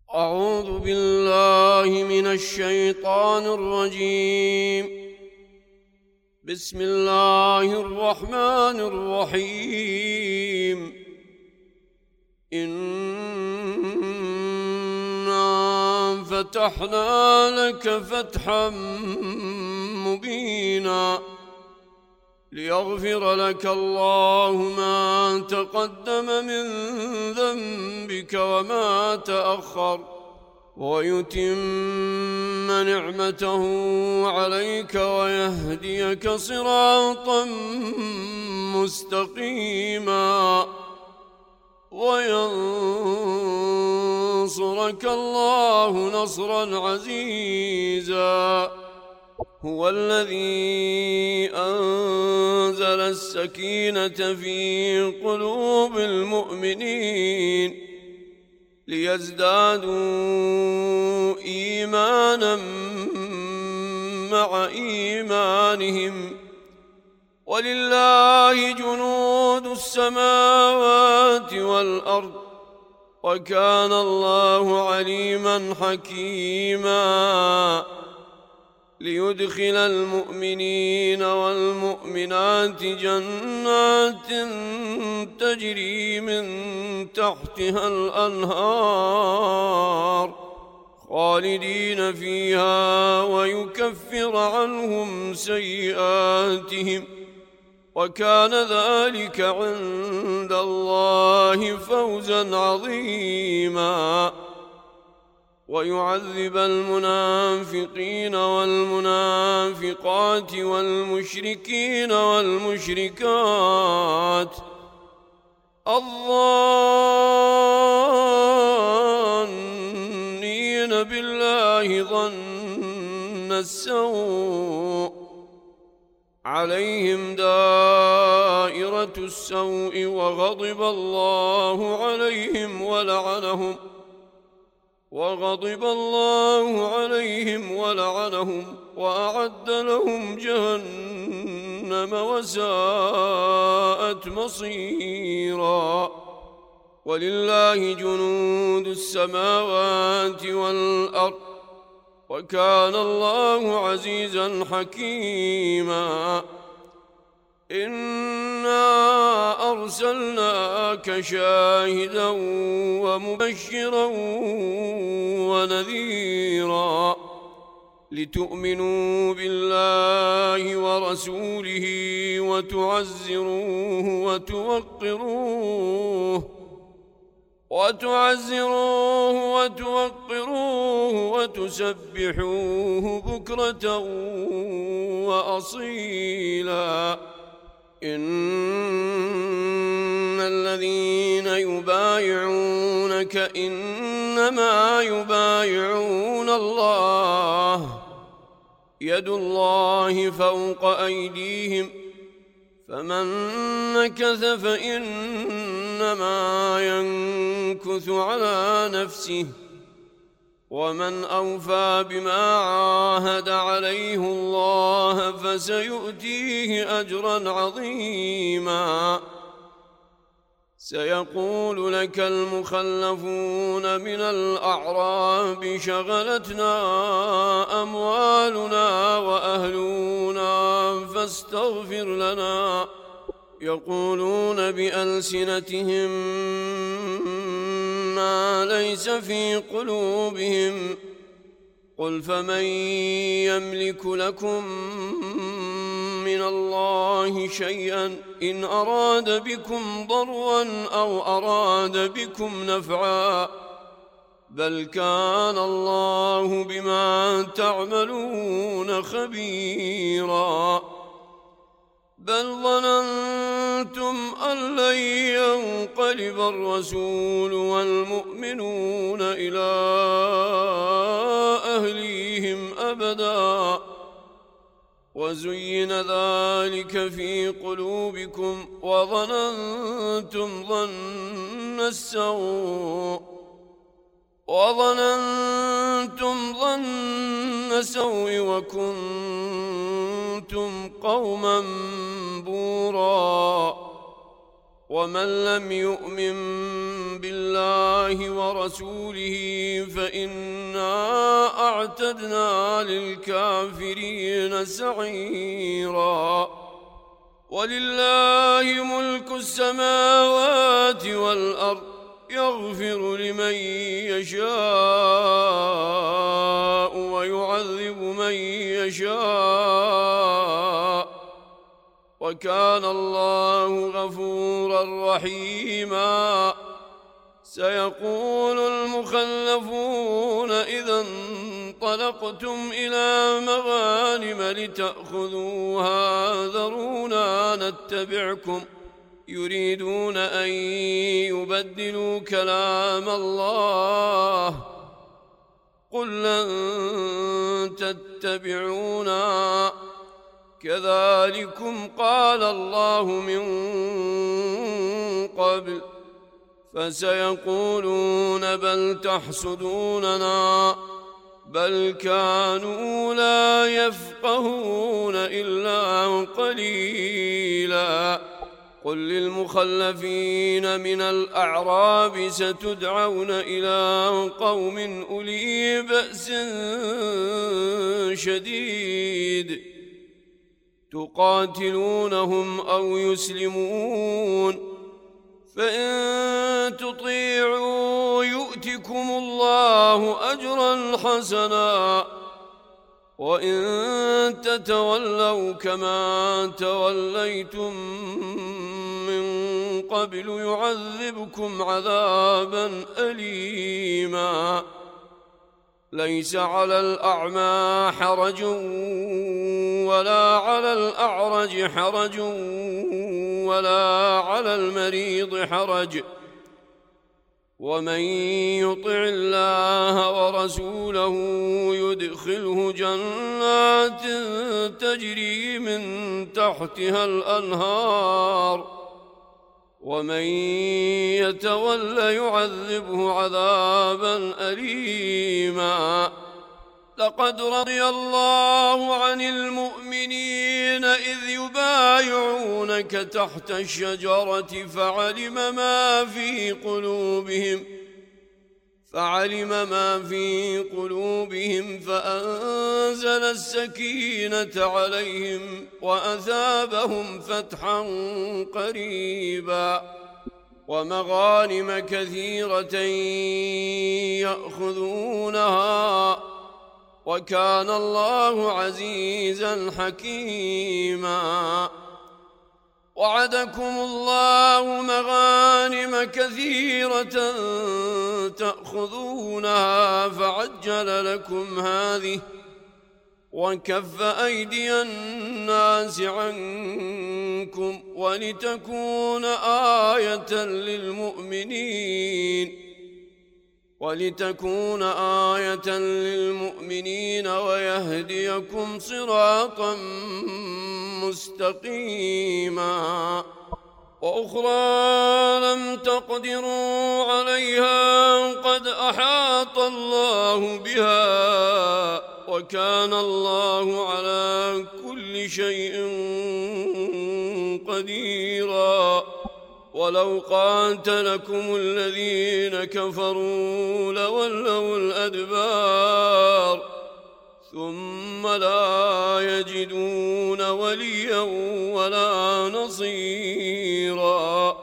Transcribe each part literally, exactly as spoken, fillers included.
أعوذ بالله من الشيطان الرجيم. بسم الله الرحمن الرحيم. إنا فتحنا لك فتحا مبينا ليغفر لك الله ما تقدم من ذنبك وما تأخر ويتم نعمته عليك ويهديك صراطا مستقيما وينصرك الله نصرا عزيزا. هو الذي أنزل السكينة في قلوب المؤمنين ليزدادوا إيمانا مع إيمانهم ولله جنود السماوات والأرض وكان الله عليما حكيما. ليدخل المؤمنين والمؤمنات جنات تجري من تحتها الأنهار خالدين فيها ويكفر عنهم سيئاتهم وكان ذلك عند الله فوزا عظيما. ويعذب المنافقين والمنافقات والمشركين والمشركات الظانين بالله ظن السوء عليهم دائرة السوء وغضب الله عليهم ولعنهم وغضب الله عليهم ولعنهم وأعد لهم جهنم وساءت مصيرا. ولله جنود السماوات والأرض وكان الله عزيزا حكيما. إنا أرسلناك شاهدا ومبشرا ونذيرا لتؤمنوا بالله ورسوله وتعزروه وتوقروه وتعزروه وتوقروه وتسبحوه بكرة وأصيلا. إن الذين يبايعونك إنما يبايعون الله يد الله فوق أيديهم فمن نكث فإنما ينكث على نفسه ومن أوفى بما عاهد عليه الله فسيؤتيه أجرا عظيما. سيقول لك المخلفون من الأعراب شغلتنا أموالنا وأهلنا فاستغفر لنا يقولون بألسنتهم ما ليس في قلوبهم قل فمن يملك لكم من الله شيئا إن أراد بكم ضرا أو أراد بكم نفعا بل كان الله بما تعملون خبيرا. بل ظننتم أن لن ينقلب الرسول والمؤمنون إلى أهليهم أبدا وزين ذلك في قلوبكم وظننتم ظن السوء وظننتم ظن السوء وكنتم قوما بورا. ومن لم يؤمن بالله ورسوله فإنا أعتدنا للكافرين سعيرا. ولله ملك السماوات والأرض يغفر لمن يشاء ويعذب من يشاء وكان الله غفورا رحيما. سيقول المخلفون إذا انطلقتم إلى مغانم لتأخذوها ذرونا نتبعكم يريدون أن يبدلوا كلام الله قل لن تتبعونا كذلكم قال الله من قبل فسيقولون بل تحسدوننا بل كانوا لا يفقهون إلا قليلا. قل للمخلفين من الأعراب ستدعون إلى قوم أولي بأس شديد تقاتلونهم أو يسلمون فإن تطيعوا يؤتكم الله أجرا حسنا وإن تتولوا كما توليتم من قبل يعذبكم عذابا أليما. ليس على الأعمى حرج ولا على الأعرج حرج ولا على المريض حرج ومن يطع الله ورسوله يدخله جنات تجري من تحتها الأنهار ومن يتول يعذبه عذابا أليما. لقد رضي الله عن المؤمنين إذ يبايعونك تحت الشجرة فعلم ما في قلوبهم فعلم ما في قلوبهم فأنزل السكينة عليهم وأثابهم فتحا قريبا ومغانم كثيرة يأخذونها وكان الله عزيزا حكيما. وعدكم الله مغانم كثيرة تأخذونها فعجل لكم هذه وكف أيدي الناس عنكم ولتكون آية للمؤمنين ولتكون آية للمؤمنين ويهديكم صراطا مستقيما. وأخرى لم تقدروا عليها قد أحاط الله بها وكان الله على كل شيء قديرا. ولو قاتلكم الذين كفروا لولوا الأدبار ثم لا يجدون وليا ولا نصيرا.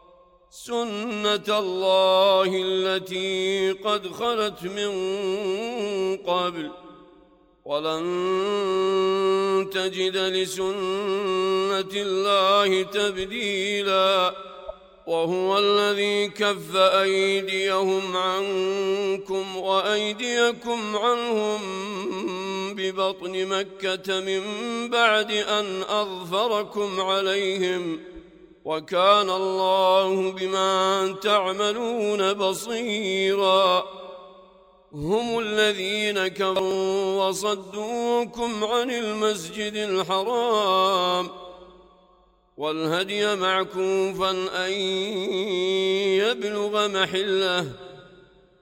سنة الله التي قد خلت من قبل ولن تجد لسنة الله تبديلا. وهو الذي كف أيديهم عنكم وأيديكم عنهم ببطن مكة من بعد أن أظفركم عليهم وكان الله بما تعملون بصيرا. هم الذين كفروا وصدوكم عن المسجد الحرام والهدي معكوفا أن يبلغ محله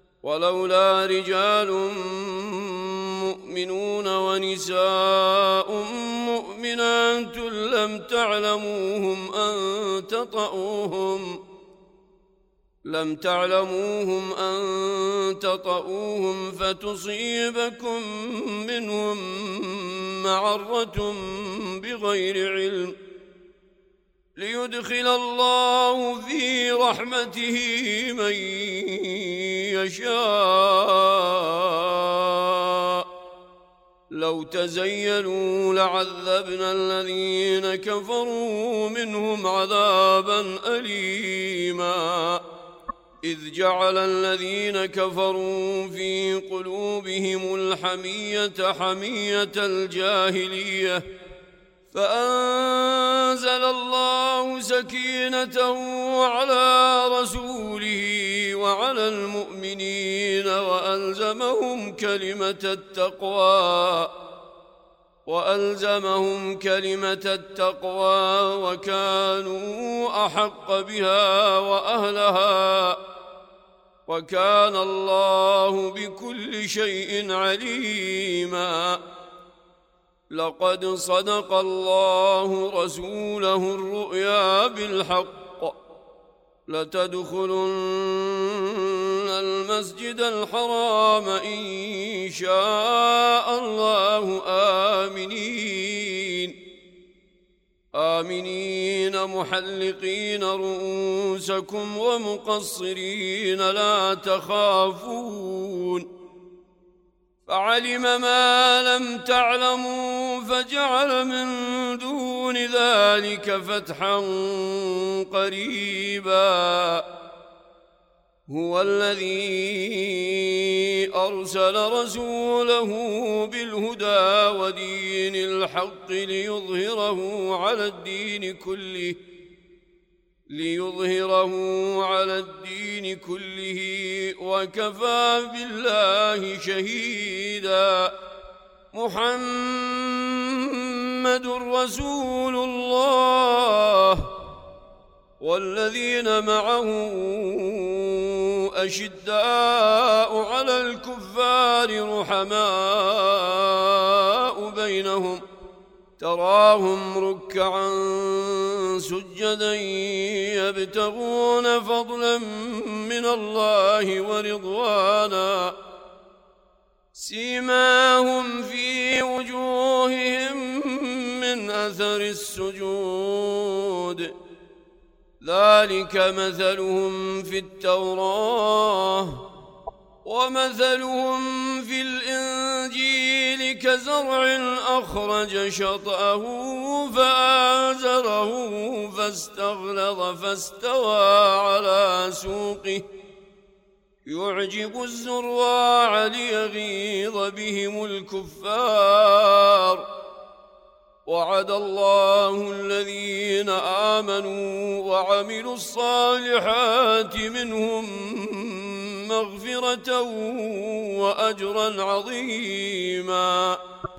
ولولا رجال مؤمنون ونساء مؤمنات لم تعلموهم أن تطؤوهم لم تعلموهم أن تطؤوهم فتصيبكم منهم معرة بغير علم ليدخل الله في رحمته من يشاء لو تزيلوا لعذبنا الذين كفروا منهم عذابا أليما إذ جعل الذين كفروا في قلوبهم الحمية حمية الجاهلية فأنزل الله سكينته على رسوله وعلى المؤمنين وألزمهم كلمة التقوى وألزمهم كلمة التقوى وكانوا أحق بها وأهلها وكان الله بكل شيء عليما لقد صدق الله رسوله الرؤيا بالحق لتدخلن المسجد الحرام إن شاء الله آمنين آمنين محلقين رؤوسكم ومقصرين لا تخافون فعلم ما لم تعلموا فجعل من دون ذلك فتحا قريبا هو الذي أرسل رسوله بالهدى ودين الحق ليظهره على الدين كله ليظهره على الدين كله وكفى بالله شهيدا محمد رسول الله والذين معه أشداء على الكفار رحماء بينهم تراهم ركعا سجدا يبتغون فضلا من الله ورضوانا سيماهم في وجوههم من أثر السجود ذلك مثلهم في التوراة ومثلهم في الإنجيل كزرع أخرج شطأه فآزره فاستغلظ فاستوى على سوقه يعجب الزراع ليغيظ بهم الكفار وعد الله الذين آمنوا وعملوا الصالحات منهم مغفرة وأجرا عظيما